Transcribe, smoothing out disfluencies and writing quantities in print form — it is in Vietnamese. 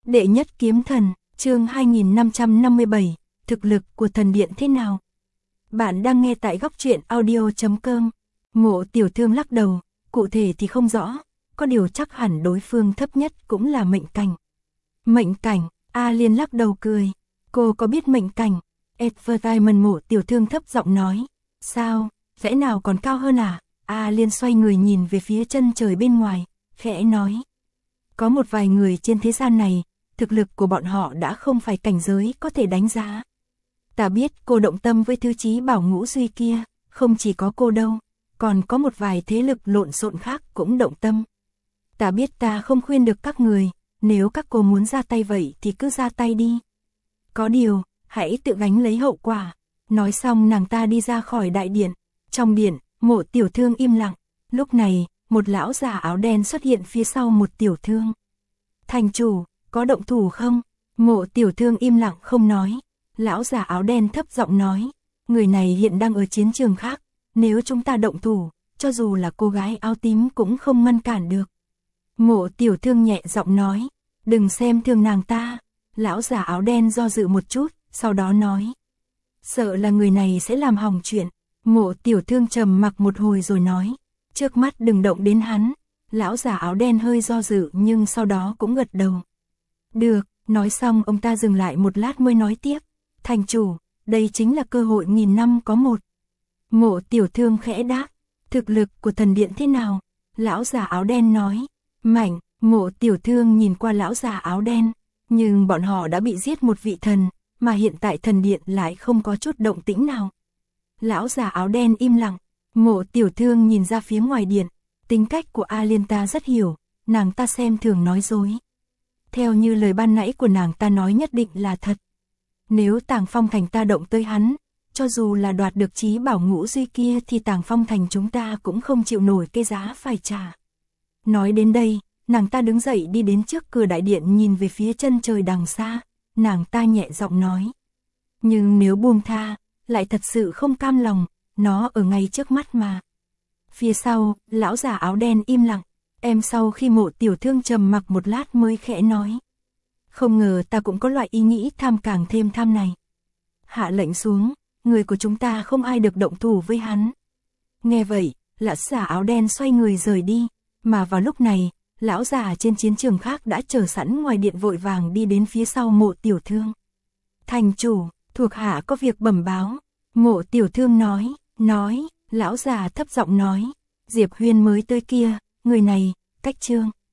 Đệ nhất kiếm thần, chương 2557, thực lực của thần điện thế nào? Bạn đang nghe tại góc truyện audio.com. Mộ Tiểu Thương lắc đầu, cụ thể thì không rõ, có điều chắc hẳn đối phương thấp nhất cũng là mệnh cảnh. Mệnh cảnh, A Liên lắc đầu cười, cô có biết mệnh cảnh? Advertisement. Mộ Tiểu Thương thấp giọng nói, sao, lẽ nào còn cao hơn à? A Liên xoay người nhìn về phía chân trời bên ngoài, khẽ nói. Có một vài người trên thế gian này, thực lực của bọn họ đã không phải cảnh giới có thể đánh giá. Ta biết cô động tâm với thứ chí bảo ngũ duy kia, không chỉ có cô đâu, còn có một vài thế lực lộn xộn khác cũng động tâm. Ta biết ta không khuyên được các người, nếu các cô muốn ra tay vậy thì cứ ra tay đi. Có điều, hãy tự gánh lấy hậu quả. Nói xong nàng ta đi ra khỏi đại điện. Trong điện, Mộ Tiểu Thương im lặng. Lúc này, một lão già áo đen xuất hiện phía sau Một Tiểu Thương. Thành chủ, có động thủ không? Mộ Tiểu Thương im lặng không nói. Lão già áo đen thấp giọng nói, người này hiện đang ở chiến trường khác, nếu chúng ta động thủ, cho dù là cô gái áo tím cũng không ngăn cản được. Mộ Tiểu Thương nhẹ giọng nói, đừng xem thường nàng ta. Lão già áo đen do dự một chút, sau đó nói, sợ là người này sẽ làm hỏng chuyện. Mộ Tiểu Thương trầm mặc một hồi rồi nói, trước mắt đừng động đến hắn. Lão già áo đen hơi do dự nhưng sau đó cũng gật đầu. Được, nói xong ông ta dừng lại một lát mới nói tiếp, thành chủ, đây chính là cơ hội nghìn năm có một. Mộ Tiểu Thương khẽ đáp, thực lực của thần điện thế nào? Lão già áo đen nói, mạnh. Mộ Tiểu Thương nhìn qua lão già áo đen, nhưng bọn họ đã bị giết một vị thần, mà hiện tại thần điện lại không có chút động tĩnh nào. Lão già áo đen im lặng. Mộ Tiểu Thương nhìn ra phía ngoài điện, tính cách của A Liên ta rất hiểu, nàng ta xem thường nói dối. Theo như lời ban nãy của nàng ta nói nhất định là thật. Nếu Tàng Phong Thành ta động tới hắn, cho dù là đoạt được chí bảo ngũ duy kia thì Tàng Phong Thành chúng ta cũng không chịu nổi cái giá phải trả. Nói đến đây, nàng ta đứng dậy đi đến trước cửa đại điện nhìn về phía chân trời đằng xa, nàng ta nhẹ giọng nói. Nhưng nếu buông tha, lại thật sự không cam lòng, nó ở ngay trước mắt mà. Phía sau, lão già áo đen im lặng, sau khi Mộ Tiểu Thương trầm mặc một lát mới khẽ nói. Không ngờ ta cũng có loại ý nghĩ tham càng thêm tham này. Hạ lệnh xuống, người của chúng ta không ai được động thủ với hắn. Nghe vậy, lão già áo đen xoay người rời đi, mà vào lúc này, lão già trên chiến trường khác đã chờ sẵn ngoài điện vội vàng đi đến phía sau Mộ Tiểu Thương. Thành chủ, thuộc hạ có việc bẩm báo. Mộ Tiểu Thương nói, lão già thấp giọng nói, Diệp Huyên mới tới kia, người này, cách Trương